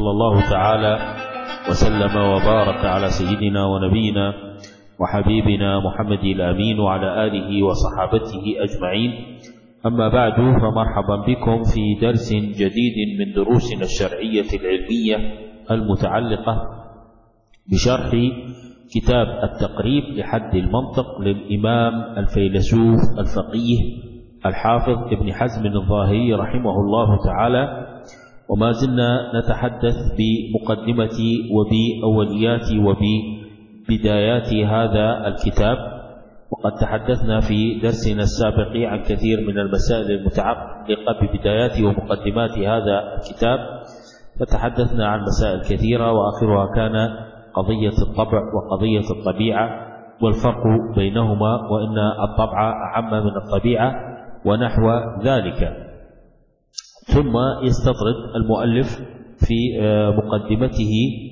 وصلى الله تعالى وسلم وبارك على سيدنا ونبينا وحبيبنا محمد الأمين وعلى آله وصحابته أجمعين. أما بعد، فمرحبا بكم في درس جديد من دروسنا الشرعية العلمية المتعلقة بشرح كتاب التقريب لحد المنطق للإمام الفيلسوف الفقيه الحافظ ابن حزم الظاهري رحمه الله تعالى. وما زلنا نتحدث بمقدمة وبأوليات وببدايات هذا الكتاب، وقد تحدثنا في درسنا السابق عن كثير من المسائل المتعلقة ببدايات ومقدمات هذا الكتاب، فتحدثنا عن مسائل كثيرة، وآخرها كان قضية الطبع وقضية الطبيعة والفرق بينهما، وإن الطبع أعم من الطبيعة ونحو ذلك. ثم يستطرد المؤلف في مقدمته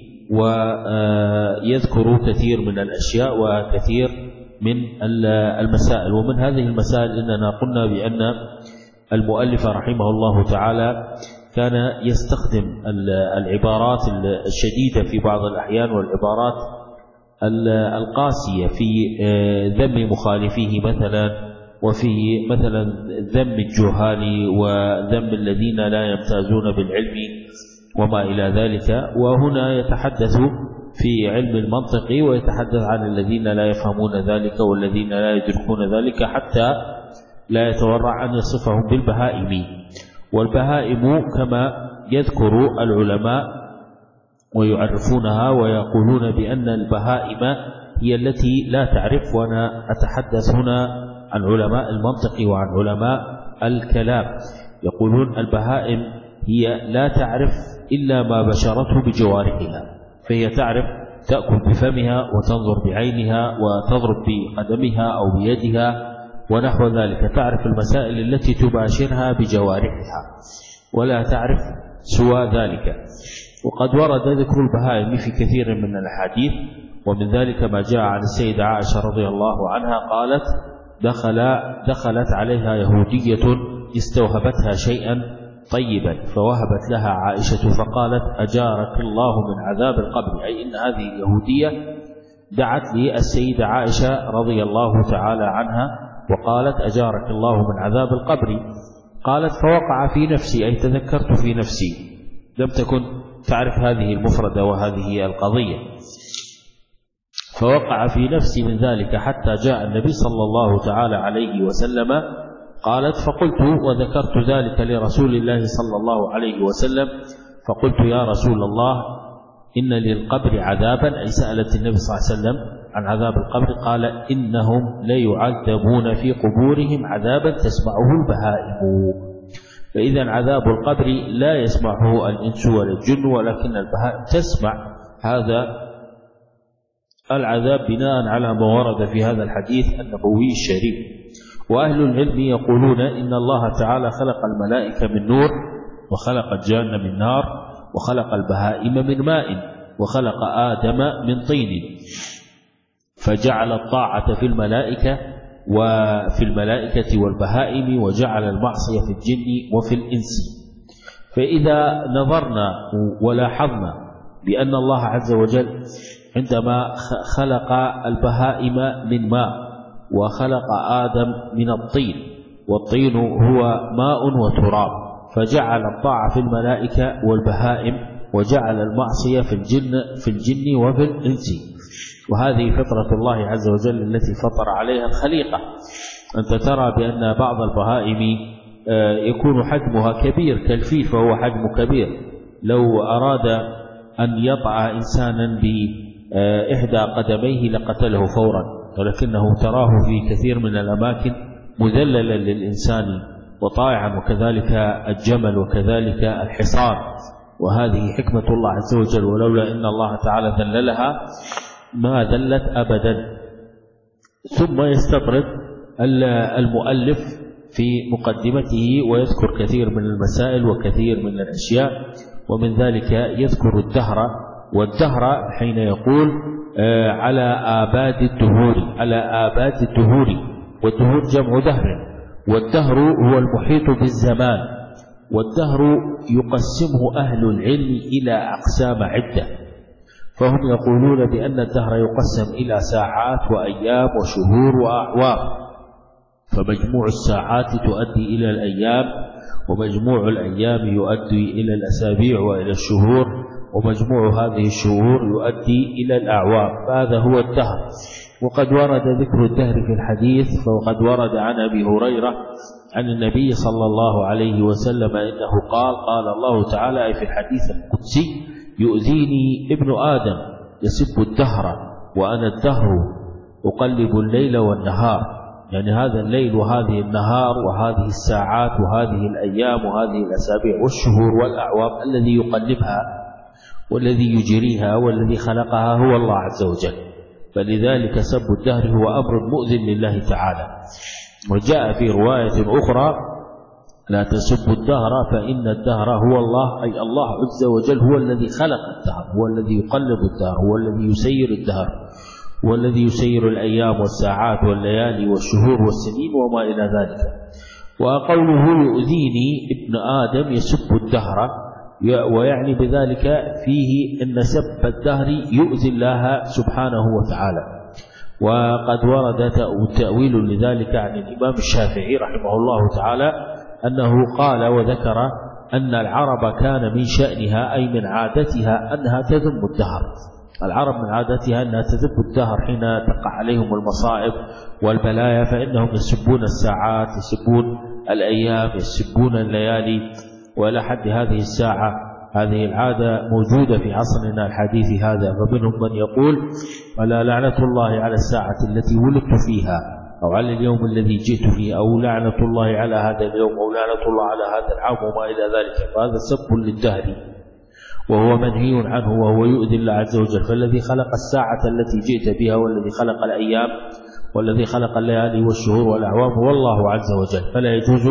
ويذكر كثير من الأشياء وكثير من المسائل. ومن هذه المسائل إننا قلنا بأن المؤلف رحمه الله تعالى كان يستخدم العبارات الشديدة في بعض الأحيان والعبارات القاسية في ذم مخالفيه مثلا، وفي مثلا ذم الجهال وذم الذين لا يمتازون بالعلم وما إلى ذلك. وهنا يتحدث في علم المنطق ويتحدث عن الذين لا يفهمون ذلك والذين لا يدركون ذلك، حتى لا يتورع أن يصفهم بالبهائم. والبهائم كما يذكر العلماء ويعرفونها ويقولون بأن البهائم هي التي لا تعرف، وأنا أتحدث هنا عن علماء المنطق وعن علماء الكلام. يقولون البهائم هي لا تعرف إلا ما بشرته بجوارحها، فهي تعرف تأكل بفمها وتنظر بعينها وتضرب بقدمها أو بيدها ونحو ذلك، تعرف المسائل التي تباشرها بجوارحها ولا تعرف سوى ذلك. وقد ورد ذكر البهائم في كثير من الأحاديث، ومن ذلك ما جاء عن السيدة عائشة رضي الله عنها قالت: دخلت عليها يهودية استوهبتها شيئا طيبا فوهبت لها عائشة فقالت: أجارك الله من عذاب القبر، أي إن هذه اليهودية دعت لي السيدة عائشة رضي الله تعالى عنها وقالت: أجارك الله من عذاب القبر. قالت: فوقع في نفسي، أي تذكرت في نفسي، لم تكن تعرف هذه المفردة وهذه القضية، فوقع في نفسي من ذلك حتى جاء النبي صلى الله تعالى عليه وسلم. قالت: فقلت وذكرت ذلك لرسول الله صلى الله عليه وسلم، فقلت: يا رسول الله، إن للقبر عذابا، أي سألت النبي صلى الله عليه وسلم عن عذاب القبر. قال: إنهم ليعذبون في قبورهم عذابا تسمعه البهائم. فإذا عذاب القبر لا يسمعه الإنس ولا الجن، ولكن البهائم تسمع هذا العذاب بناء على ما ورد في هذا الحديث النبوي الشريف. وأهل العلم يقولون إن الله تعالى خلق الملائكة من نور، وخلق الجان من نار، وخلق البهائم من ماء، وخلق آدم من طين، فجعل الطاعة في الملائكة والبهائم، وجعل المعصية في الجن وفي الإنس. فإذا نظرنا ولاحظنا بأن الله عز وجل عندما خلق البهائم من ماء وخلق آدم من الطين، والطين هو ماء وتراب، فجعل الطاعة في الملائكة والبهائم وجعل المعصية في الجن وفي الإنس. وهذه فطرة الله عز وجل التي فطر عليها الخليقة. أنت ترى بأن بعض البهائم يكون حجمها كبير كالفيل، فهو حجم كبير، لو أراد أن يطع إنسانا بإحدى قدميه لقتله فورا، ولكنه تراه في كثير من الأماكن مذللا للإنسان وطائعا، وكذلك الجمل وكذلك الحصان. وهذه حكمة الله عز وجل، ولولا إن الله تعالى ذللها ما ذلت أبدا. ثم يستطرد المؤلف في مقدمته ويذكر كثير من المسائل وكثير من الأشياء، ومن ذلك يذكر الدهر. والدهر حين يقول على آباد الدهور، والدهور جمع دهر، والدهر هو المحيط بالزمان، والدهر يقسمه أهل العلم إلى أقسام عدة، فهم يقولون بأن الدهر يقسم إلى ساعات وأيام وشهور وأعوام، فمجموع الساعات تؤدي إلى الأيام، ومجموع الأيام يؤدي إلى الأسابيع وإلى الشهور، ومجموع هذه الشهور يؤدي إلى الأعوام، فهذا هو الدهر. وقد ورد ذكر الدهر في الحديث، فقد ورد عن أبي هريرة عن النبي صلى الله عليه وسلم إنه قال: قال الله تعالى في الحديث القدسي: يؤذيني ابن آدم يسب الدهر وأنا الدهر أقلب الليل والنهار، يعني هذا الليل وهذه النهار وهذه الساعات وهذه الأيام وهذه الأسابيع والشهور والأعوام الذي يقلبها والذي يجريها والذي خلقها هو الله عز وجل، فلذلك سب الدهر هو أمر مؤذن لله تعالى. وجاء في رواية أخرى: لا تسبوا الدهر فإن الدهر هو الله، أي الله عز وجل هو الذي خلق الدهر، هو الذي يقلب الدهر، هو الذي يسير الدهر، هو الذي يسير الأيام والساعات والليالي والشهور والسنين وما إلى ذلك. وقوله يؤذيني ابن آدم يسب الدهر، ويعني بذلك فيه أن سب الدهر يؤذي الله سبحانه وتعالى. وقد ورد تأويل لذلك عن الإمام الشافعي رحمه الله تعالى أنه قال وذكر أن العرب كان من شأنها أي من عادتها أنها تذم الدهر. العرب من عادتها أنها تذم الدهر حين تقع عليهم المصائب والبلايا، فإنهم يسبون الساعات، يسبون الأيام، يسبون الليالي، وإلى حد هذه الساعة هذه العادة موجودة في عصرنا الحديث هذا. فمنهم من يقول: ألا لعنة الله على الساعة التي ولدت فيها، أو على اليوم الذي جئت فيه، أو لعنة الله على هذا اليوم، أو لعنة الله على هذا العام وما إلى ذلك. فهذا سب للدهر وهو منهي عنه وهو يؤذي الله عز وجل. فالذي خلق الساعة التي جئت بها، والذي خلق الأيام، والذي خلق الليالي والشهور والأعوام هو الله عز وجل، فلا يجوز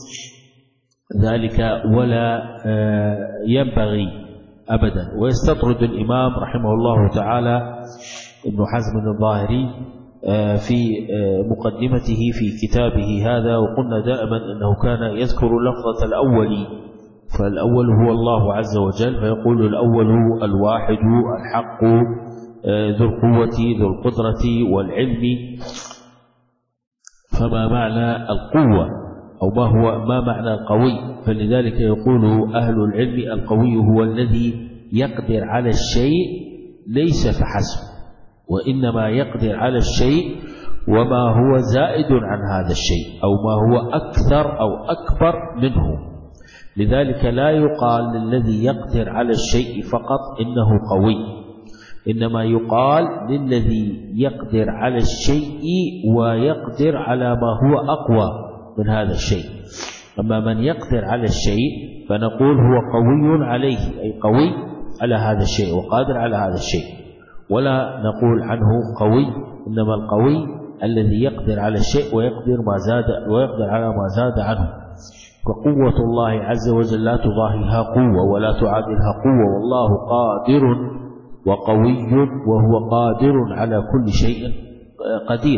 ذلك ولا ينبغي أبدا. ويستطرد الإمام رحمه الله تعالى ابن حزم الظاهري في مقدمته في كتابه هذا، وقلنا دائما أنه كان يذكر لفظة الأول، فالأول هو الله عز وجل، فيقول: الأول الواحد الحق ذو القوة ذو القدرة والعلم. فما معنى القوة، أو ما معنى القوي؟ فلذلك يقول أهل العلم: القوي هو الذي يقدر على الشيء ليس فحسب، وإنما يقدر على الشيء وما هو زائد عن هذا الشيء، أو ما هو أكثر أو أكبر منه. لذلك لا يقال للذي يقدر على الشيء فقط إنه قوي، إنما يقال للذي يقدر على الشيء ويقدر على ما هو أقوى من هذا الشيء. أما من يقدر على الشيء فنقول هو قوي عليه، أي قوي على هذا الشيء وقادر على هذا الشيء، ولا نقول عنه قوي، إنما القوي الذي يقدر على الشيء ويقدر على ما زاد عنه. فقوة الله عز وجل لا تضاهيها قوة ولا تعادلها قوة، والله قادر وقوي وهو قادر على كل شيء قدير.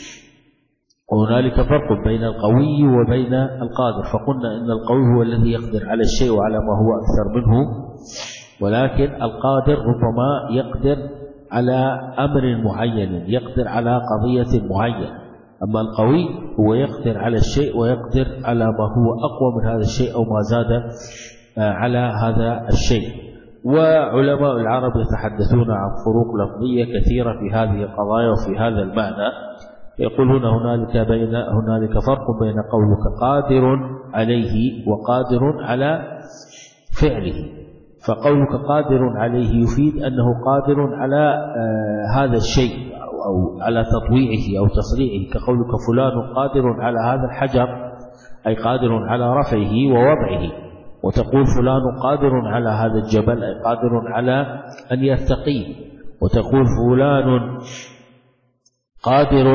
وهنالك فرق بين القوي وبين القادر، فقلنا إن القوي هو الذي يقدر على الشيء وعلى ما هو أكثر منه، ولكن القادر ربما يقدر على أمر معين، يقدر على قضية معينة. أما القوي هو يقدر على الشيء ويقدر على ما هو أقوى من هذا الشيء أو ما زاد على هذا الشيء. وعلماء العرب يتحدثون عن فروق لفظية كثيرة في هذه القضايا وفي هذا المعنى، يقولون هنالك فرق بين قولك قادر عليه وقادر على فعله. فقولك قادر عليه يفيد أنه قادر على هذا الشيء أو على تطويعه أو تصريعه، كقولك فلان قادر على هذا الحجر، أي قادر على رفعه ووضعه. وتقول فلان قادر على هذا الجبل، أي قادر على أن يرتقيه. وتقول فلان قادر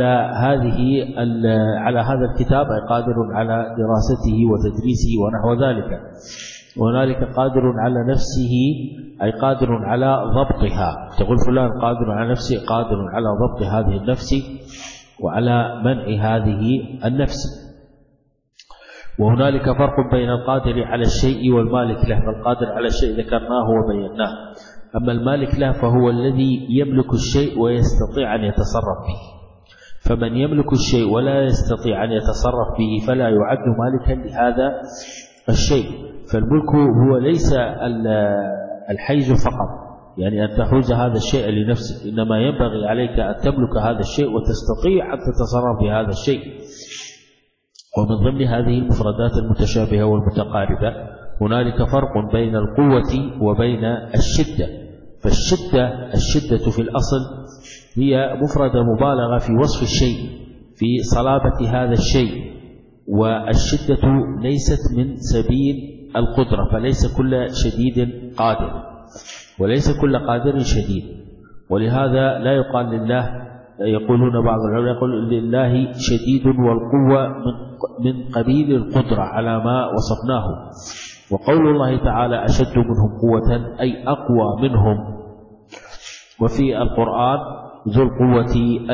على هذا الكتاب، أي قادر على دراسته وتدريسه ونحو ذلك. وهنالك قادر على نفسه، أي قادر على ضبطها. تقول فلان قادر على نفسه، قادر على ضبط هذه النفس وعلى منع هذه النفس. وهنالك فرق بين القادر على الشيء والمالك له. فالقادر على الشيء ذكرناه وبيناه، أما المالك له فهو الذي يملك الشيء ويستطيع أن يتصرف به. فمن يملك الشيء ولا يستطيع أن يتصرف به فلا يعد مالكا لهذا الشيء. فالملك هو ليس الحيز فقط، يعني أن تحوز هذا الشيء لنفسك، إنما ينبغي عليك أن تملك هذا الشيء وتستطيع أن تتصرف بهذا الشيء. ومن ضمن هذه المفردات المتشابهة والمتقاربة هنالك فرق بين القوة وبين الشدة. الشدة في الأصل هي مفردة مبالغة في وصف الشيء، في صلابة هذا الشيء، والشدة ليست من سبيل القدرة، فليس كل شديد قادر وليس كل قادر شديد. ولهذا لا يقال لله، يقولون بعض العلماء يقول لله شديد والقوة من قبيل القدرة على ما وصفناه. وقول الله تعالى أشد منهم قوة أي أقوى منهم. وفي القرآن ذو القوة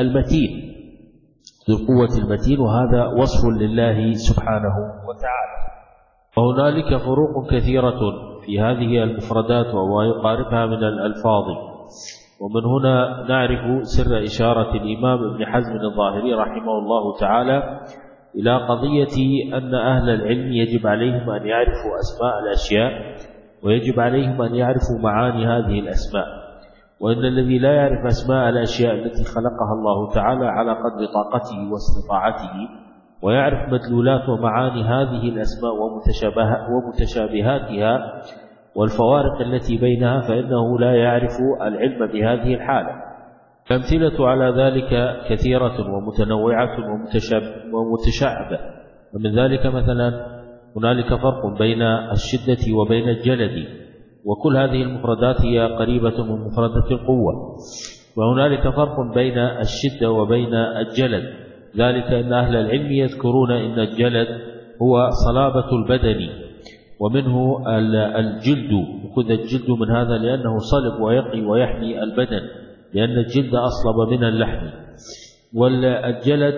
المتين، وهذا وصف لله سبحانه وتعالى. وهنالك فروق كثيرة في هذه المفردات وما يقاربها من الألفاظ. ومن هنا نعرف سر إشارة الإمام ابن حزم الظاهري رحمه الله تعالى إلى قضية أن أهل العلم يجب عليهم أن يعرفوا أسماء الأشياء، ويجب عليهم أن يعرفوا معاني هذه الأسماء. وإن الذي لا يعرف أسماء الأشياء التي خلقها الله تعالى على قدر طاقته واستطاعته، ويعرف مدلولات ومعاني هذه الأسماء ومتشابهاتها والفوارق التي بينها، فإنه لا يعرف العلم بهذه الحالة. الأمثلة على ذلك كثيرة ومتنوعة ومتشعبة. ومن ذلك مثلا هنالك فرق بين الشدة وبين الجلد، وكل هذه المفردات هي قريبة من مفردة القوة. وهنالك فرق بين الشدة وبين الجلد، ذلك أن أهل العلم يذكرون أن الجلد هو صلابة البدن، ومنه الجلد، وخذ الجلد من هذا لأنه صلب ويقي ويحمي البدن، لأن الجلد أصلب من اللحم. والجلد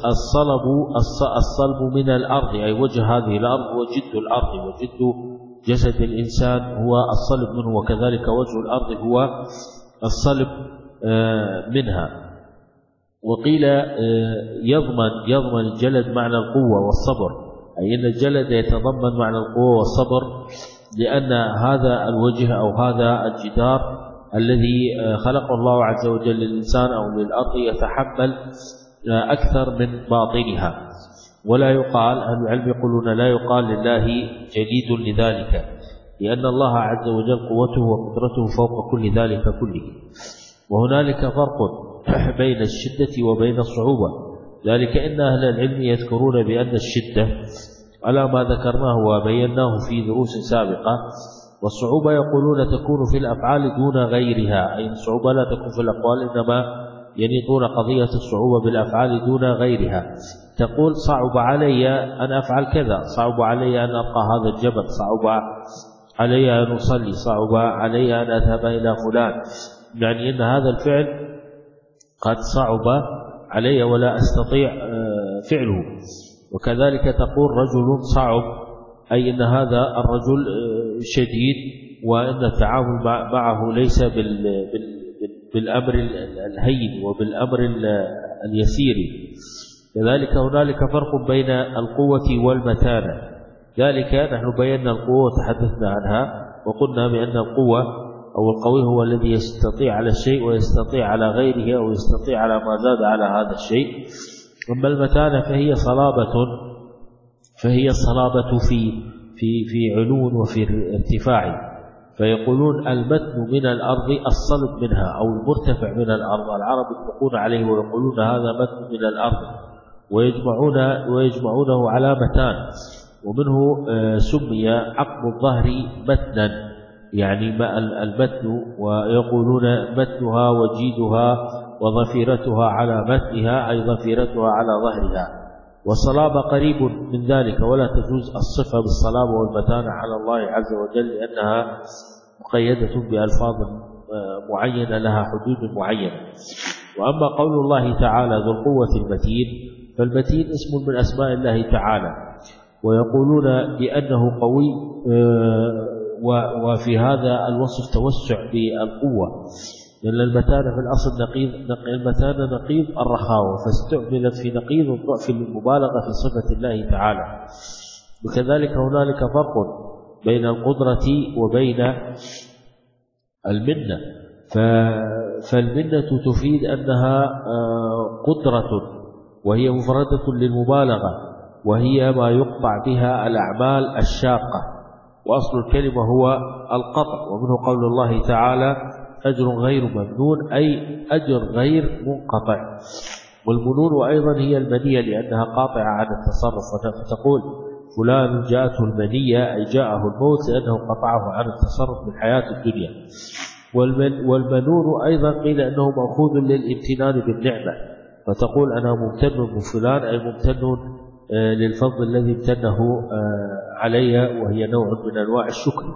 الصلب من الأرض، أي وجه هذه الأرض هو جد الأرض، وجد جسد الإنسان هو الصلب منه، وكذلك وجه الأرض هو الصلب منها. وقيل يضمن الجلد معنى القوة والصبر، أي أن الجلد يتضمن معنى القوة والصبر، لأن هذا الوجه أو هذا الجدار الذي خلق الله عز وجل للإنسان أو للأرض يتحمل أكثر من باطنها. ولا يقال، أهل العلم يقولون لا يقال لله جديد لذلك، لأن الله عز وجل قوته وقدرته فوق كل ذلك كله. وهنالك فرق بين الشدة وبين الصعوبة، ذلك إن أهل العلم يذكرون بأن الشدة على ما ذكرناه وبيناه في دروس سابقة، والصعوبة يقولون تكون في الأفعال دون غيرها، أي الصعوبة لا تكون في الأقوال، إنما ينيطون قضية الصعوبة بالأفعال دون غيرها. تقول صعب علي أن أفعل كذا، صعب علي أن أبقى هذا الجبل، صعب علي أن أصلي، صعب علي أن أذهب إلى فلان، يعني أن هذا الفعل قد صعب علي ولا أستطيع فعله. وكذلك تقول رجل صعب، أي أن هذا الرجل شديد، وأن التعامل معه ليس بالأمر الهين وبالأمر اليسير. كذلك هنالك فرق بين القوة والمتانة، ذلك نحن بينا القوة وتحدثنا عنها، وقلنا بأن القوة أو القوي هو الذي يستطيع على الشيء ويستطيع على غيره أو يستطيع على ما زاد على هذا الشيء. أما المتانة فهي الصلابة في علو وفي ارتفاع. فيقولون المتن من الأرض الصلب منها أو المرتفع من الأرض، العرب يطلقون عليه ويقولون هذا متن من الأرض، ويجمعونه على متان. ومنه سمي عقب الظهر متنا، يعني المتن، ويقولون متنها وجيدها وظفيرتها على متنها، أي ظفيرتها على ظهرها. والصلابة قريب من ذلك، ولا تجوز الصفة بالصلابة والمتانة على الله عز وجل، لأنها مقيدة بألفاظ معينة لها حدود معينة. وأما قول الله تعالى ذو القوة المتين، فالمتين اسم من أسماء الله تعالى، ويقولون بأنه قوي، وفي هذا الوصف توسع بالقوة، لأن المتانة في الأصل المتانة نقيض الرخاوة، فاستعملت في نقيض الضعف للمبالغة في صفة الله تعالى. وكذلك هنالك فرق بين القدرة وبين المنة، فالمنة تفيد أنها قدرة وهي مفردة للمبالغة، وهي ما يقطع بها الأعمال الشاقة، وأصل الكلمة هو القطع. ومنه قول الله تعالى أجر غير ممنون، أي أجر غير منقطع. والمنون أيضا هي المنية لأنها قاطعة عن التصرف، فتقول فلان جاءته المنية أي جاءه الموت لأنه قطعه عن التصرف من حياة الدنيا. والمنون أيضا قيل أنه مأخوذ للامتنان بالنعمة، فتقول أنا ممتن بفلان أي ممتن للفضل الذي امتنه علي، وهي نوع من أنواع الشكر.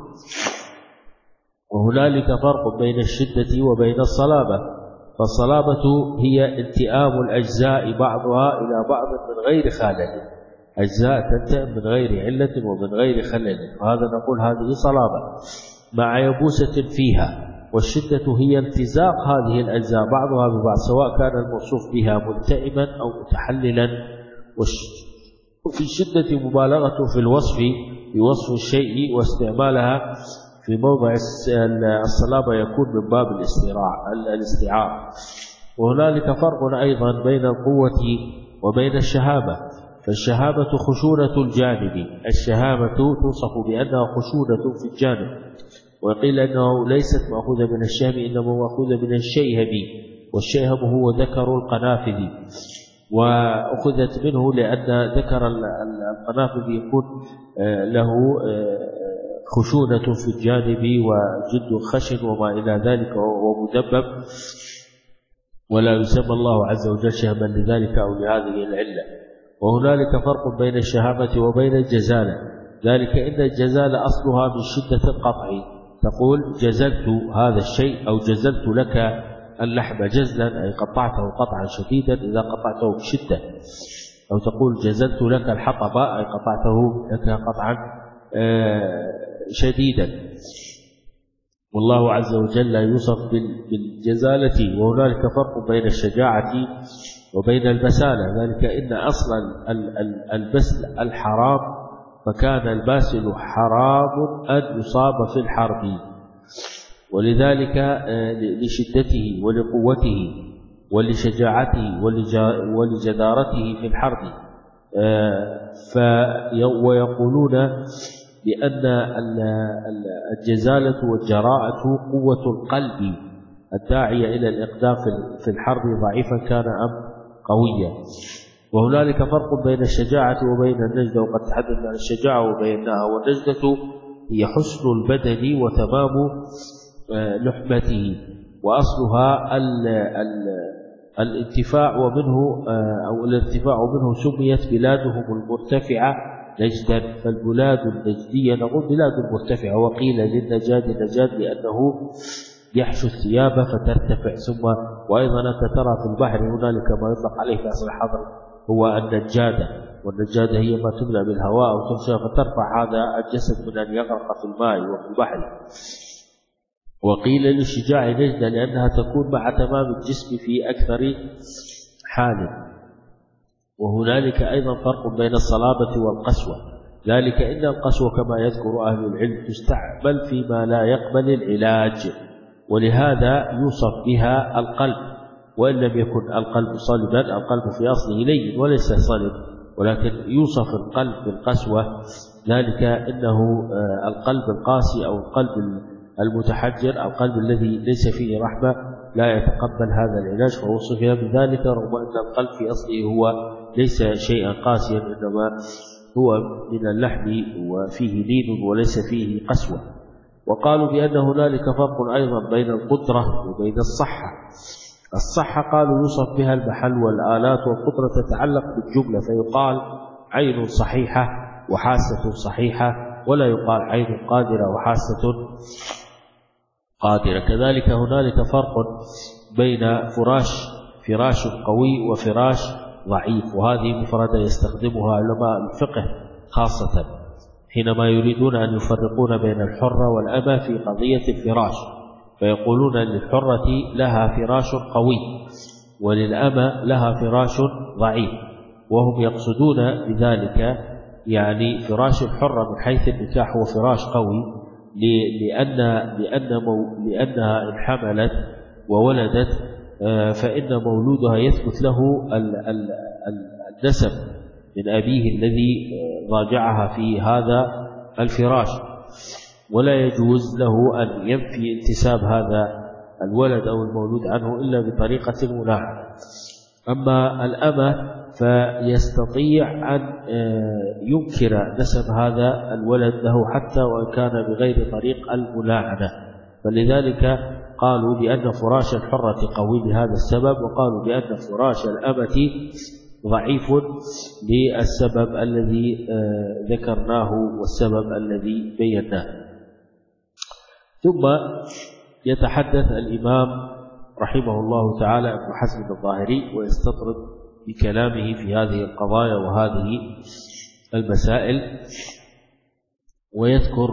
وهنالك فرق بين الشدة وبين الصلابة، فالصلابة هي التئام الأجزاء بعضها إلى بعض من غير خلل، أجزاء تلتئم من غير علة ومن غير خلل، وهذا نقول هذه صلابة مع يبوسة فيها. والشدة هي التزاق هذه الأجزاء بعضها ببعض، سواء كان الموصوف بها ملتئما أو متحللا. وفي الشدة مبالغة في وصف الشيء، واستعمالها في موضع الصلابة يكون من باب الاستعارة. وهنالك فرق أيضا بين القوة وبين الشهامة، فالشهامة خشونة الجانب، الشهامة توصف بأنها خشونة في الجانب، وقيل أنه ليست مأخوذة من الشهم، إنما مأخوذة من الشيهب، والشيهب هو ذكر القنافذ، وأخذت منه لأن ذكر القنافذ يكون له خشونة في الجانب وجد خشن وما إلى ذلك ومدبب، ولا يسمى الله عز وجل شهما لذلك أو لهذه العلة. وهنالك فرق بين الشهامة وبين الجزالة، ذلك إن الجزالة أصلها من شدة القطع، تقول جزلت هذا الشيء أو جزلت لك اللحم جزلا أي قطعته قطعا شديدا إذا قطعته بشدة، أو تقول جزلت لك الحطب أي قطعته لك قطعا شديدا. والله عز وجل يوصف بالجزالة. وهنالك فرق بين الشجاعة وبين البسالة، ذلك إن أصل البسل الحرام، فكان الباسل حرام أن يصاب في الحرب، ولذلك لشدته ولقوته ولشجاعته ولجدارته في الحرب. ويقولون بأن الجزالة والجراءة قوة القلب الداعية إلى الإقدام في الحرب، ضعيفا كان أم قويا. وهنالك فرق بين الشجاعة وبين النجدة، وقد تحدثنا عن الشجاعة وبيناها. والنجدة هي حسن البدن وتمام لحمته، وأصلها الانتفاع، ومنه أو الارتفاع منه سميت بلادهم المرتفعة نجدا، فالبلاد النجدية نقول بلاد مرتفعة. وقيل للنجاد نجاد لأنه يحشو الثياب فترتفع. ثم وأيضا أنت ترى في البحر هنالك ما يطلق عليه في أصل الحضر هو النجادة، والنجادة هي ما تملأ بالهواء أو تنشأ فترفع هذا الجسد من أن يغرق في الماء وفي البحر. وقيل للشجاع نجدة لأنها تكون مع تمام الجسم في أكثر حال. وهنالك أيضا فرق بين الصلابة والقسوة، ذلك إن القسوة كما يذكر أهل العلم تستعمل فيما لا يقبل العلاج، ولهذا يوصف بها القلب، وإن لم يكن القلب صلبا، القلب في أصله لين وليس صلب، ولكن يوصف القلب بالقسوة، ذلك إنه القلب القاسي أو القلب المتحجر، القلب الذي ليس فيه رحمة لا يتقبل هذا العلاج، فوصف بذلك رغم أن القلب في أصله هو ليس شيئا قاسيا، إنما هو من اللحم وفيه لين وليس فيه قسوة. وقالوا بأن هنالك فرق أيضا بين القدرة وبين الصحة. الصحة قالوا يوصف بها المحل والآلات، والقدرة تتعلق بالجملة، فيقال عين صحيحة وحاسة صحيحة، ولا يقال عين قادرة وحاسة قادرة. كذلك هنالك فرق بين فراش قوي وفراش ضعيف، وهذه مفردة يستخدمها علماء الفقه خاصة حينما يريدون أن يفرقون بين الحرة والأمة في قضية الفراش، فيقولون أن الحرة لها فراش قوي وللأمة لها فراش ضعيف، وهم يقصدون بذلك يعني فراش الحرة من حيث النكاح هو فراش قوي لأنها إن حملت وولدت فإن مولودها يثبت له النسب من أبيه الذي ضاجعها في هذا الفراش، ولا يجوز له أن ينفي انتساب هذا الولد أو المولود عنه إلا بطريقة ملاحظة. أما الأمة فيستطيع أن ينكر نسب هذا الولد له حتى وإن كان بغير طريق الملاعنة، فلذلك قالوا بأن فراش الحرة قوي لهذا السبب، وقالوا بأن فراش الأمة ضعيف للسبب الذي ذكرناه والسبب الذي بيناه. ثم يتحدث الإمام رحمه الله تعالى ابن حزم الظاهري ويستطرد بكلامه في هذه القضايا وهذه المسائل، ويذكر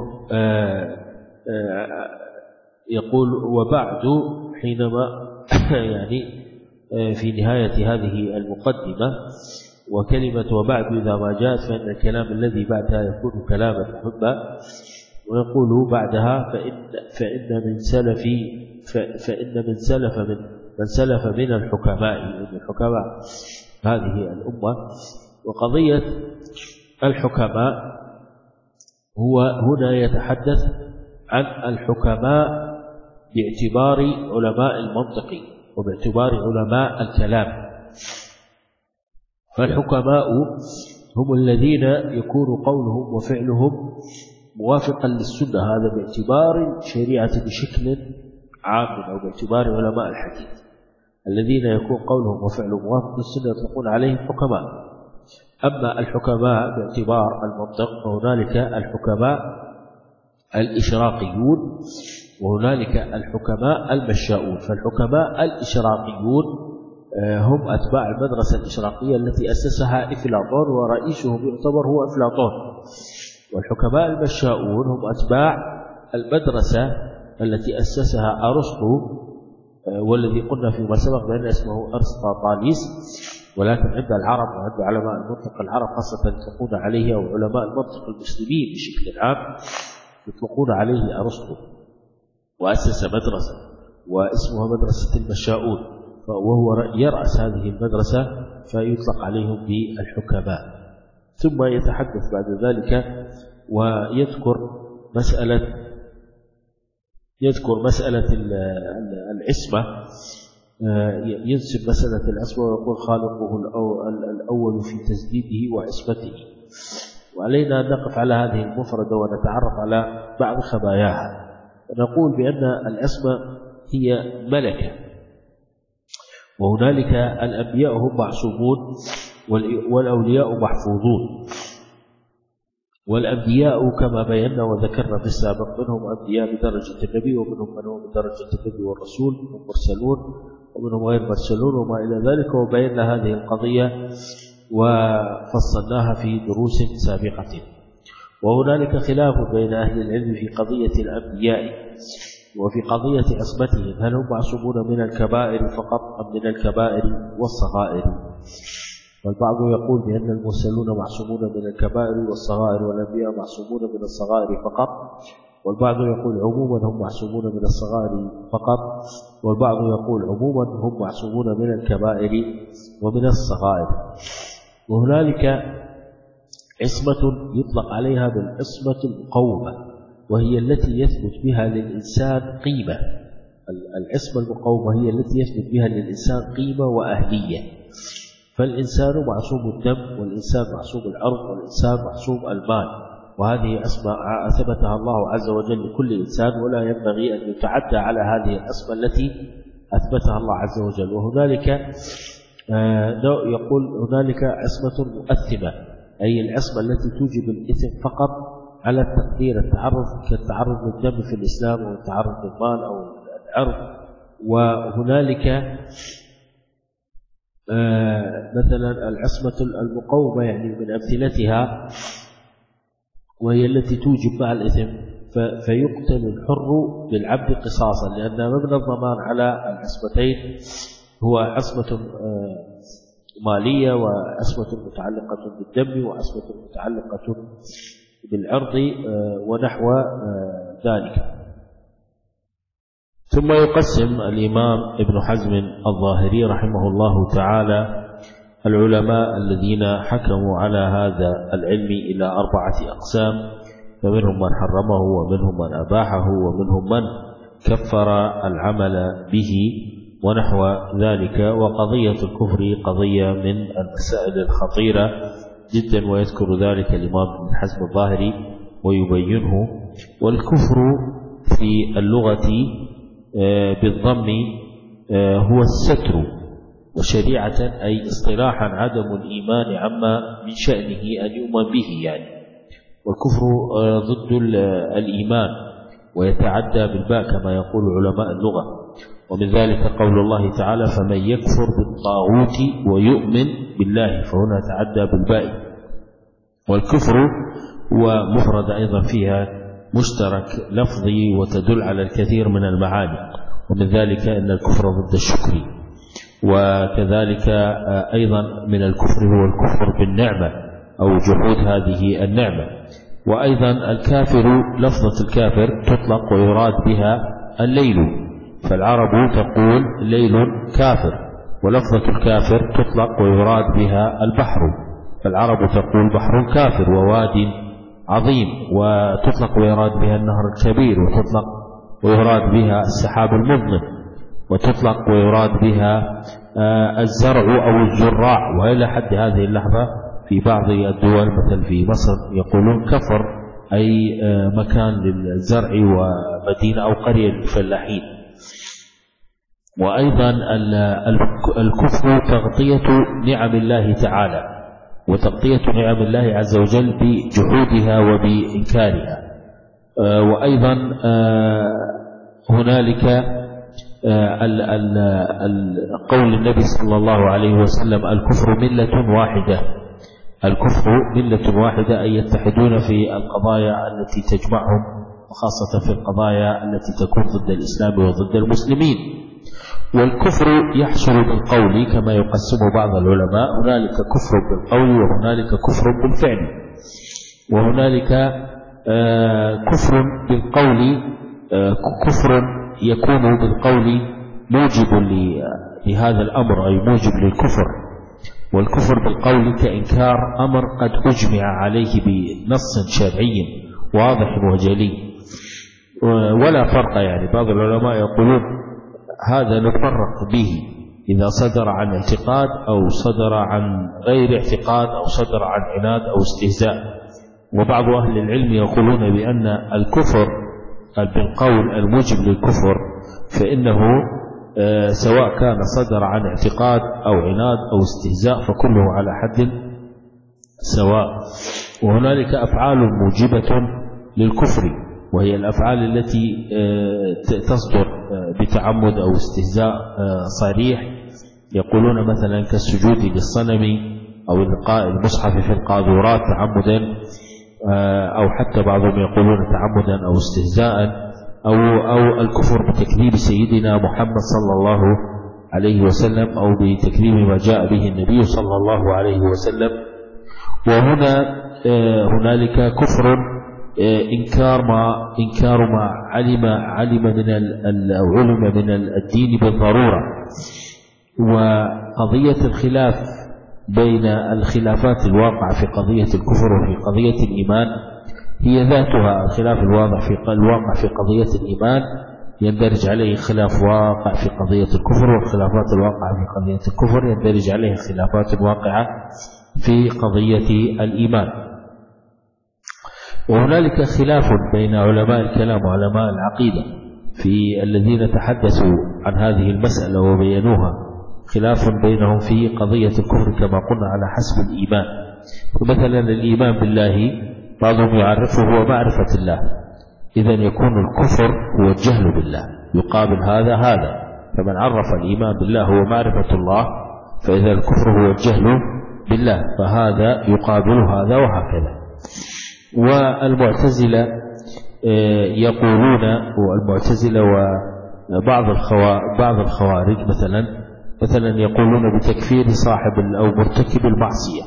يقول وبعد حينما يعني في نهاية هذه المقدمة وكلمة وبعد إذا ما جاءت فإن الكلام الذي بعدها يكون كلاما مهما، ويقول بعدها فإن من سلف من الحكماء هذه الأمة. وقضية الحكماء هو هنا يتحدث عن الحكماء باعتبار علماء المنطق وباعتبار علماء الكلام. فالحكماء هم الذين يكون قولهم وفعلهم موافقا للسنة، هذا باعتبار شريعة بشكل عام أو باعتبار علماء الحديث الذين يكون قولهم وفعلهم موافق للسنة يطلقون عليهم حكماء. أما الحكماء باعتبار المنطق فهنالك الحكماء الإشراقيون وهنالك الحكماء المشاؤون. فالحكماء الإشراقيون هم أتباع المدرسة الإشراقية التي أسسها أفلاطون ورئيسهم يعتبر هو أفلاطون، والحكماء المشاؤون هم أتباع المدرسة التي أسسها أرسطو والذي قلنا فيما سبق بأن اسمه أرسطاطاليس، ولكن عند العرب وعند علماء المنطق العرب خاصة يطلقون عليه أو علماء المنطق المسلمين بشكل عام يطلقون عليه أرسطو، وأسس مدرسة واسمها مدرسة المشاؤون، وهو يرأس هذه المدرسة فيطلق عليهم بالحكماء. ثم يتحدث بعد ذلك ويذكر مسألة العصمة، ينسب مسألة العصمة ويقول خالقه الأول في تسديده وعصمته. وعلينا أن نقف على هذه المفردة ونتعرف على بعض خباياها. ونقول بأن العصمة هي ملكة، وهنالك الأنبياء هم معصومون والأولياء محفوظون. والأنبياء كما بينا وذكرنا في السابق منهم أنبياء بدرجة النبي ومنهم من هو بدرجة النبي والرسول ومرسلون ومنهم غير مرسلون وما إلى ذلك، وبينا هذه القضية وفصلناها في دروس سابقة. وهنالك خلاف بين أهل العلم في قضية الأنبياء وفي قضية عصمتهم، هل هم معصومون من الكبائر فقط أم من الكبائر والصغائر؟ والبعض يقول بأن المرسلون معصومون من الكبائر والصغائر والأنبياء معصومون من الصغائر فقط، والبعض يقول عموما هم معصومون من الصغائر فقط، والبعض يقول عموما هم معصومون من الكبائر ومن الصغائر. وهنالك عصمة يطلق عليها بالعصمة المقومة، وهي التي يثبت بها للإنسان قيمة. العصمة المقومة هي التي يثبت بها للإنسان قيمة وأهلية. فالإنسان معصوم الدم، والإنسان معصوم الأرض، والإنسان معصوم المال، وهذه عصمة أثبتها الله عز وجل لكل إنسان، ولا ينبغي أن يتعدى على هذه العصمة التي أثبتها الله عز وجل. وهنالك يقول هنالك عصمة مؤثمة، أي العصمة التي توجب الإثم فقط على التقدير، كالتعرض للدم في الإسلام أو التعرض للمال أو العرض. وهنالك مثلا العصمة المقومة يعني من أمثلتها وهي التي توجب مع الإثم، فيقتل الحر بالعبد قصاصا، لأن مبنى الضمان على العصمتين هو عصمة مالية وعصمة متعلقة بالدم وعصمة متعلقة بالعرض ونحو ذلك. ثم يقسم الإمام ابن حزم الظاهري رحمه الله تعالى العلماء الذين حكموا على هذا العلم إلى 4 أقسام، فمنهم من حرمه ومنهم من أباحه ومنهم من كفر العمل به ونحو ذلك. وقضية الكفر قضية من المسائل الخطيرة جدا، ويذكر ذلك الإمام ابن حزم الظاهري ويبينه. والكفر في اللغة بالضم هو الستر، وشريعة أي اصطلاحا عدم الإيمان عما من شأنه أن يؤمن به يعني. والكفر ضد الإيمان ويتعدى بالباء كما يقول علماء اللغة. ومن ذلك قول الله تعالى فمن يكفر بالطاغوت ويؤمن بالله، فهنا تعدى بالباء. والكفر هو مفرد أيضا فيها مشترك لفظي وتدل على الكثير من المعاني. ومن ذلك أن الكفر ضد الشكر، وكذلك أيضا من الكفر هو الكفر بالنعمة أو جحود هذه النعمة. وأيضا الكافر، لفظة الكافر تطلق ويراد بها الليل، فالعرب تقول ليل كافر، ولفظة الكافر تطلق ويراد بها البحر، فالعرب تقول بحر كافر وواد عظيم، وتطلق ويراد بها النهر الكبير، وتطلق ويراد بها السحاب المظلم، وتطلق ويراد بها الزرع أو الزراع. وإلى حد هذه اللحظة في بعض الدول مثل في مصر يقولون كفر أي مكان للزرع ومدينة أو قرية للفلاحين. وأيضا الكفر تغطية نعم الله تعالى، وتغطية نعم الله عز وجل بجحودها وبإنكارها. وأيضا هنالك قول النبي صلى الله عليه وسلم الكفر ملة واحدة، الكفر ملة واحدة أي يتحدون في القضايا التي تجمعهم، وخاصة في القضايا التي تكون ضد الإسلام وضد المسلمين. والكفر يحصل بالقول كما يقسم بعض العلماء، هنالك كفر بالقول وهنالك كفر بالفعل. وهنالك كفر بالقول، كفر يكون بالقول موجب لهذا الأمر أي موجب للكفر. والكفر بالقول كإنكار أمر قد أجمع عليه بنص شرعي واضح وجلي، ولا فرق يعني. بعض العلماء يقولون هذا نفرق به إذا صدر عن اعتقاد أو صدر عن غير اعتقاد أو صدر عن عناد أو استهزاء. وبعض أهل العلم يقولون بأن الكفر بالقول الموجب للكفر فإنه سواء كان صدر عن اعتقاد أو عناد أو استهزاء فكله على حد سواء. وهنالك أفعال موجبة للكفر، وهي الأفعال التي تصدر بتعمد أو استهزاء صريح، يقولون مثلا كالسجود للصنم أو إلقاء المصحف في القاذورات تعمدا، أو حتى بعضهم يقولون تعمدا أو استهزاء، أو الكفر بتكذيب سيدنا محمد صلى الله عليه وسلم، أو بتكذيب ما جاء به النبي صلى الله عليه وسلم. وهنا هنالك كفر إنكار ما علم من الدين بالضرورة. وقضية الخلاف بين الخلافات الواقع في قضية الكفر وفي قضية الإيمان هي ذاتها الخلاف الواقع في قضية الإيمان يندرج عليه خلاف واقع في قضية الكفر، والخلافات الواقعة في قضية الكفر يندرج عليه خلافات واقعة في قضية الإيمان. وهنالك خلاف بين علماء الكلام وعلماء العقيدة في الذين تحدثوا عن هذه المسألة وبينوها، خلاف بينهم في قضية الكفر كما قلنا على حسب الإيمان. فمثلا الإيمان بالله بعضهم يعرفه هو معرفة الله، إذن يكون الكفر هو الجهل بالله، يقابل هذا. فمن عرف الإيمان بالله هو معرفة الله، فإذا الكفر هو الجهل بالله، فهذا يقابل هذا وهكذا. والمعتزلة يقولون، والمعتزلة وبعض الخوارج مثلا يقولون بتكفير صاحب أو مرتكب المعصية،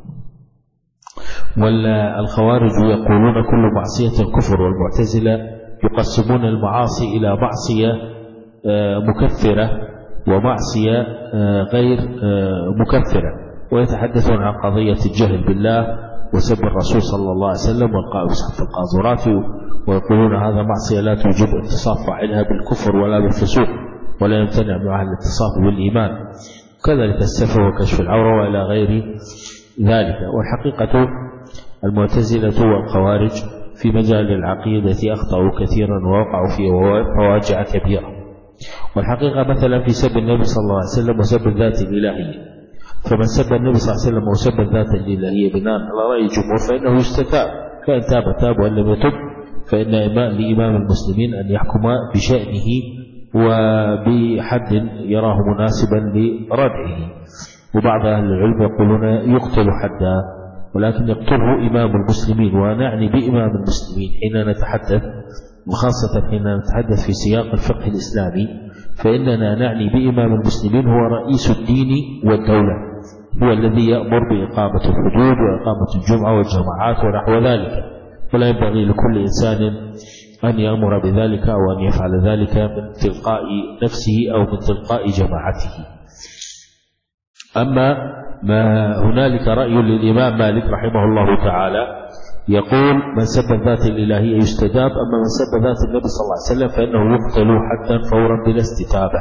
والخوارج يقولون كل معصية كفر، والمعتزلة يقسمون المعاصي إلى معصية مكفرة ومعصية غير مكفرة، ويتحدثون عن قضية الجهل بالله وسب الرسول صلى الله عليه وسلم والقائمة في القاذورات، ويقولون هذا معصية لا توجب اتصاف فاعلها بالكفر ولا بالفسوق، ولا يمتنع معها الاتصاف بالإيمان، كذلك السفه وكشف العورة وإلى غير ذلك. والحقيقة المعتزلة والخوارج في مجال العقيدة أخطأوا كثيرا ووقعوا في فواجع كبيرة. والحقيقة مثلا في سب النبي صلى الله عليه وسلم وسب الذات الإلهية، فمن سب النبي صلى الله عليه وسلم وسب الذات الإلهية بناء على رأي الجمهور فإنه يستتاب، فإن تاب وإن لم يتب فإن لإمام المسلمين أن يحكم بشأنه وبحد يراه مناسبا لردعه. وبعض أهل العلم يقولون يقتل حدا، ولكن يقتله إمام المسلمين. ونعني بإمام المسلمين حين نتحدث، وخاصة حين نتحدث في سياق الفقه الإسلامي، فإننا نعني بإمام المسلمين هو رئيس الدين والدولة، هو الذي يأمر بإقامة الحدود وإقامة الجمعة والجماعات ونحو ذلك، ولا ينبغي لكل إنسان أن يأمر بذلك أو أن يفعل ذلك من تلقاء نفسه أو من تلقاء جماعته. أما ما هنالك رأي للإمام مالك رحمه الله تعالى يقول من سب الذات الإلهية يستجاب، أما من سب ذات النبي صلى الله عليه وسلم فإنه يقتل حتى فورا بلا استتابة.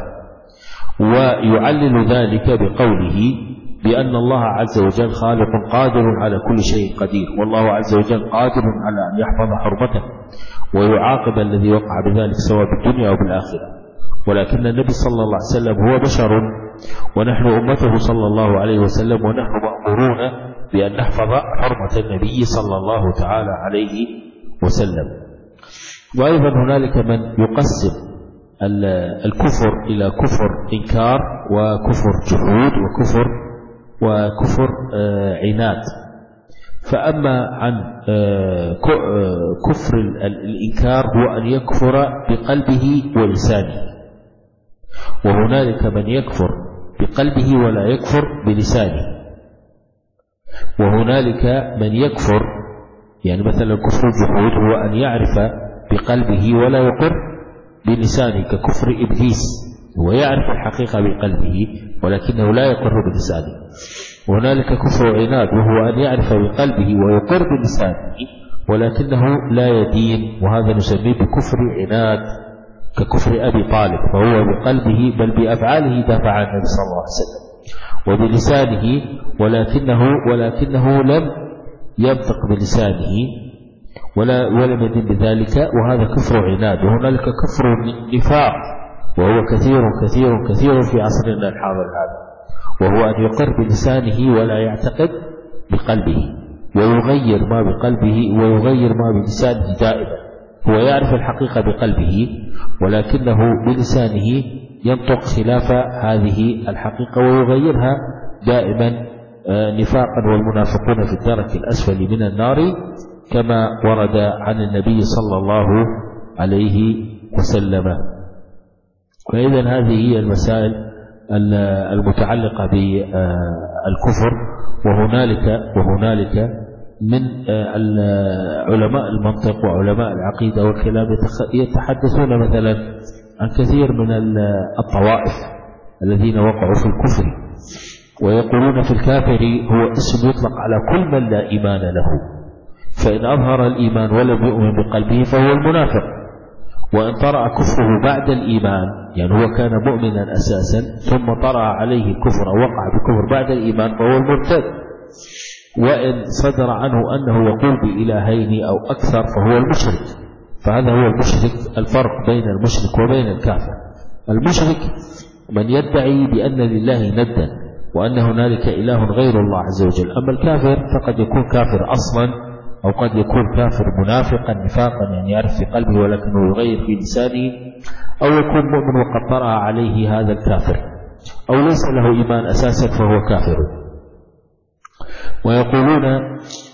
ويعلل ذلك بقوله بأن الله عز وجل خالق قادر على كل شيء قدير، والله عز وجل قادر على أن يحفظ حرمته ويعاقب الذي وقع بذلك سواء بالدنيا أو بالآخرة. ولكن النبي صلى الله عليه وسلم هو بشر ونحن أمته صلى الله عليه وسلم، ونحن مأمورون بأن نحفظ حرمة النبي صلى الله تعالى عليه وسلم. وأيضا هنالك من يقسم الكفر إلى كفر إنكار وكفر جحود وكفر عناد. فأما عن كفر الإنكار هو أن يكفر بقلبه ولسانه، وهنالك من يكفر بقلبه ولا يكفر بلسانه، وهنالك من يكفر يعني مثلا كفر الجحود هو أن يعرف بقلبه ولا يقر بلسانه، ككفر إبليس، هو يعرف الحقيقة بقلبه ولكنه لا يقر بلسانه. وهنالك كفر عناد وهو أن يعرف بقلبه ويقر بلسانه ولكنه لا يدين، وهذا نسميه بكفر عناد ككفر أبي طالب، فهو بقلبه بل بأفعاله دافع عن النبي صلى الله عليه وسلم وبلسانه ولكنه لم ينطق بلسانه ولم يدين بذلك، وهذا كفر عناد. وهنالك كفر نفاق وهو كثير كثير كثير في عصرنا الحاضر هذا، وهو أن يقر بلسانه ولا يعتقد بقلبه، ويغير ما بقلبه ويغير ما بلسانه دائما. هو يعرف الحقيقة بقلبه ولكنه بلسانه ينطق خلاف هذه الحقيقة ويغيرها دائما نفاقا، والمنافقون في الدرك الأسفل من النار كما ورد عن النبي صلى الله عليه وسلم. فإذا هذه هي المسائل المتعلقة بالكفر. وهنالك من علماء المنطق وعلماء العقيدة والكلام يتحدثون مثلا عن كثير من الطوائف الذين وقعوا في الكفر، ويقولون في الكافر هو اسم يطلق على كل من لا إيمان له، فإن أظهر الإيمان ولم يؤمن بقلبه فهو المنافق، وإن طرأ كفره بعد الإيمان يعني هو كان مؤمنا أساسا ثم طرأ عليه الكفر أو وقع بكفر بعد الإيمان فهو المرتد، وإن صدر عنه أنه يقول بإلهين أو أكثر فهو المشرك. فهذا هو المشرك، الفرق بين المشرك وبين الكافر. المشرك من يدعي بأن لله ندا وأن هنالك إله غير الله عز وجل. أما الكافر فقد يكون كافر أصلا أو قد يكون كافر منافقا نفاقا يعني يعرف في قلبه ولكنه يغير في لسانه، أو يكون مؤمن وقد طرأ عليه هذا الكافر، أو ليس له إيمان أساسا فهو كافر. ويقولون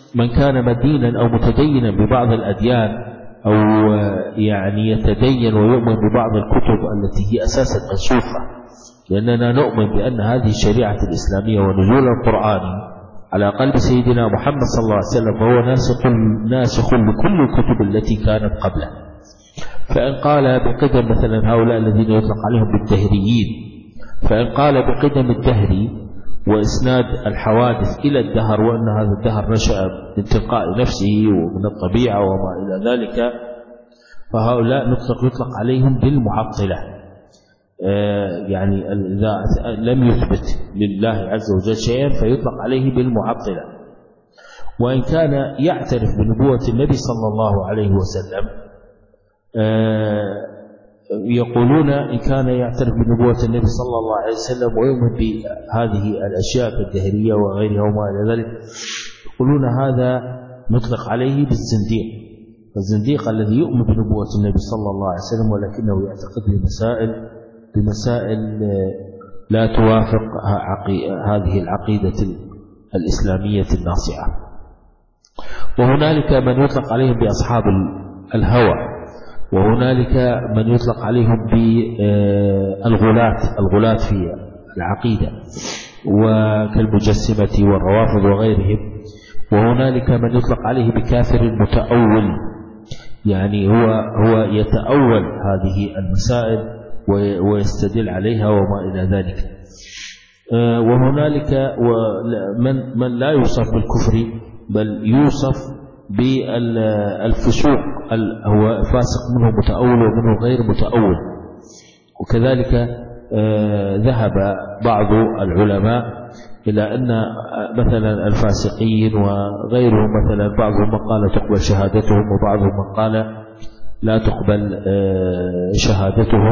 من كان مدينا أو متدينا ببعض الأديان أو يعني يتدين ويؤمن ببعض الكتب التي هي أساسا منسوخة، لأننا نؤمن بأن هذه الشريعة الإسلامية ونزول القرآن على قلب سيدنا محمد صلى الله عليه وسلم وهو ناسخ لكل الكتب التي كانت قبله. فإن قال بقدم مثلا هؤلاء الذين يطلق عليهم بالدهريين، فإن قال بقدم الدهر وإسناد الحوادث إلى الدهر وأن هذا الدهر نشأ من تلقاء نفسه ومن الطبيعة وما إلى ذلك، فهؤلاء يطلق عليهم بالمعطلة. يعني إذا لم يثبت لله عز وجل شيئا فيطلق عليه بالمعطلة. وإن كان يعترف بنبوة النبي صلى الله عليه وسلم، يقولون إن كان يعترف بنبوة النبي صلى الله عليه وسلم ويؤمن بهذه الأشياء كالدهرية وغيرها وما إلى ذلك، يقولون هذا نطلق عليه بالزنديق. الزنديق الذي يؤمن بنبوة النبي صلى الله عليه وسلم ولكنه يعتقد بمسائل لا توافق هذه العقيدة الإسلامية الناصعة. وهنالك من يطلق عليهم بأصحاب الهوى، وهنالك من يطلق عليهم بالغلاة في العقيدة وكالمجسمة والروافض وغيرهم. وهنالك من يطلق عليه بكافر متأول، يعني هو يتأول هذه المسائل ويستدل عليها وما إلى ذلك. وهنالك من لا يوصف بالكفر بل يوصف بالفسوق، هو فاسق منه متأول ومنه غير متأول. وكذلك ذهب بعض العلماء إلى أن مثلا الفاسقين وغيرهم مثلا بعضهم من قال تقبل شهادتهم وبعضهم من قال لا تقبل شهادتهم.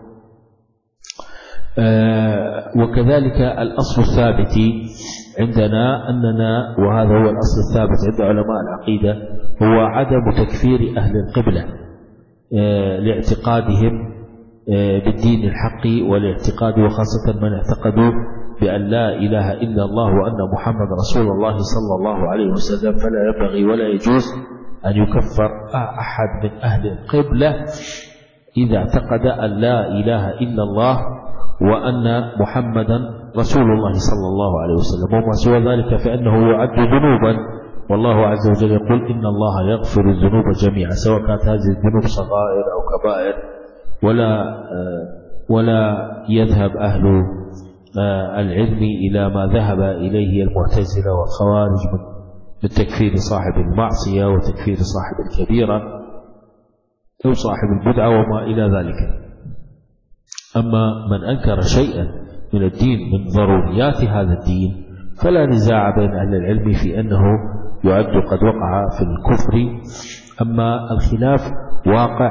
وكذلك الأصل الثابت عندنا أننا، وهذا هو الأصل الثابت عند علماء العقيدة، هو عدم تكفير أهل القبلة لاعتقادهم بالدين الحق والاعتقاد، وخاصة من اعتقدوا بأن لا إله إلا الله وأن محمد رسول الله صلى الله عليه وسلم، فلا ينبغي ولا يجوز أن يكفر أحد من أهل القبلة إذا اعتقد أن لا إله إلا الله وأن محمدا رسول الله صلى الله عليه وسلم. وما سوى ذلك فإنه يعد ذنوبا، والله عز وجل يقول إن الله يغفر الذنوب جميعا، سواء كانت هذه الذنوب صغائر أو كبائر. ولا يذهب أهل العلم إلى ما ذهب إليه المعتزلة والخوارج من تكفير صاحب المعصية وتكفير صاحب الكبيرة أو صاحب البدعة وما إلى ذلك. أما من أنكر شيئا من الدين من ضروريات هذا الدين فلا نزاع بين أهل العلم في أنه يعد قد وقع في الكفر. أما الخلاف واقع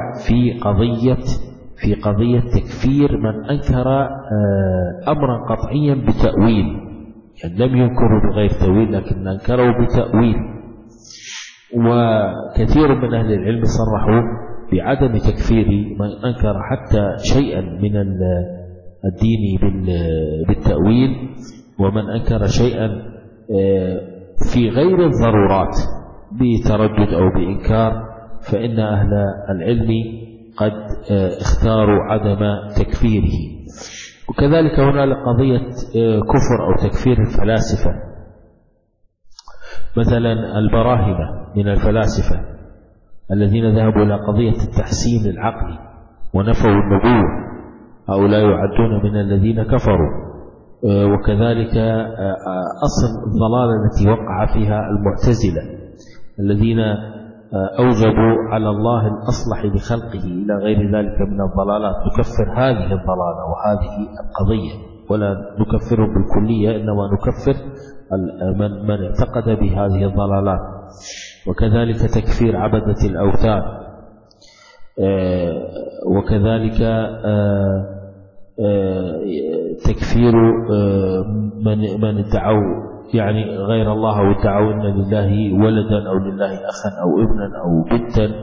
في قضية تكفير من أنكر أمرا قطعيا بتأويل، يعني لم ينكره بغير تأويل لكن أنكره بتأويل. وكثير من أهل العلم صرحوا بعدم تكفير من أنكر حتى شيئا من الدين بالتأويل، ومن أنكر شيئا في غير الضرورات بتردد أو بإنكار، فإن أهل العلم قد اختاروا عدم تكفيره. وكذلك هنا قضية كفر أو تكفير الفلاسفة، مثلا البراهمة من الفلاسفة الذين ذهبوا إلى قضية التحسين العقلي ونفوا النبوة، هؤلاء يعدون من الذين كفروا. وكذلك أصل الضلالة التي وقع فيها المعتزلة الذين أوجبوا على الله الأصلح لخلقه إلى غير ذلك من الضلالات، نكفر هذه الضلالة وهذه القضية ولا نكفرهم بالكلية، إنما نكفر من اعتقد بهذه الضلالات. وكذلك تكفير عبدة الأوثان، وكذلك تكفير من ادعوا يعني غير الله وادعوا أن لله ولدا أو لله أخا أو ابنا أو بنتا.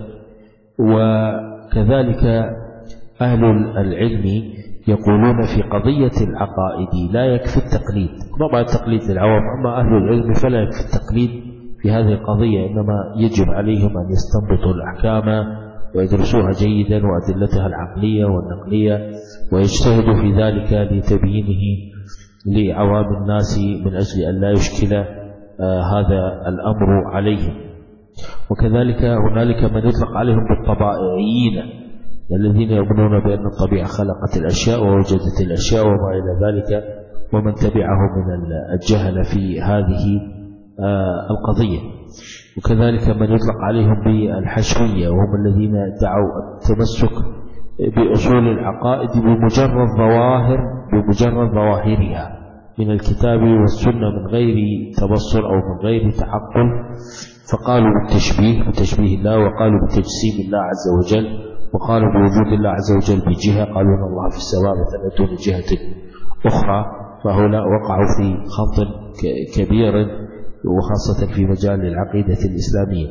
وكذلك أهل العلم يقولون في قضية العقائد لا يكفي التقليد، طبعا التقليد للعوام، أما أهل العلم فلا يكفي التقليد في هذه القضية، إنما يجب عليهم أن يستنبطوا الأحكام ويدرسوها جيدا وأدلتها العقلية والنقلية، ويجتهدوا في ذلك لتبيينه لعوام الناس من أجل أن لا يشكل هذا الأمر عليهم. وكذلك هنالك من يطلق عليهم بالطبائعيين الذين يؤمنون بأن الطبيعة خلقت الأشياء ووجدت الأشياء وما إلى ذلك، ومن تبعه من الجهل في هذه القضية. وكذلك من يطلق عليهم بالحشوية، وهم الذين ادعوا التمسك بأصول العقائد بمجرد ظواهرها من الكتاب والسنة من غير تبصر أو من غير تعقل، فقالوا بتشبيه الله، وقالوا بتجسيم الله عز وجل، وقالوا بوجود الله عز وجل بجهة، قالوا أن الله في السماء مثلا دون جهة أخرى. فهؤلاء وقعوا في خلط كبير وخاصة في مجال العقيدة الإسلامية.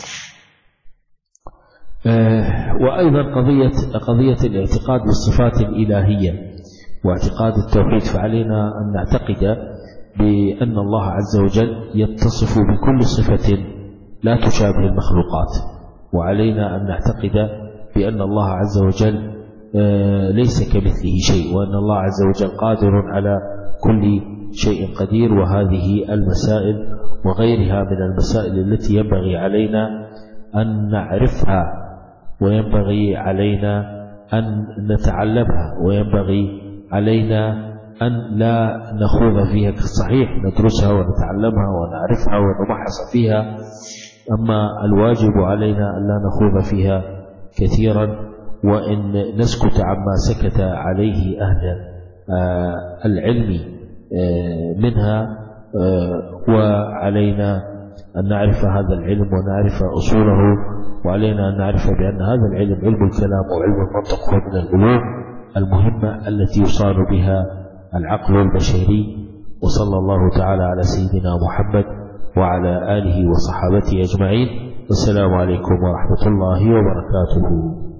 وأيضا قضية الاعتقاد بالصفات الإلهية واعتقاد التوحيد، فعلينا أن نعتقد بأن الله عز وجل يتصف بكل صفة لا تشابه المخلوقات، وعلينا أن نعتقد بأن الله عز وجل ليس كمثله شيء، وأن الله عز وجل قادر على كل شيء قدير. وهذه المسائل وغيرها من المسائل التي ينبغي علينا أن نعرفها، وينبغي علينا أن نتعلمها، وينبغي علينا أن لا نخوض فيها كالصحيح، ندرسها ونتعلمها ونعرفها ونبحث فيها. أما الواجب علينا أن لا نخوض فيها كثيرا، وإن نسكت عما سكت عليه أهل العلم منها، وعلينا أن نعرف هذا العلم ونعرف أصوله، وعلينا أن نعرف بأن هذا العلم علم الكلام وعلم المنطق هو من العلوم المهمة التي يصان بها العقل البشري. وصلى الله تعالى على سيدنا محمد وعلى آله وصحابته أجمعين، والسلام عليكم ورحمة الله وبركاته.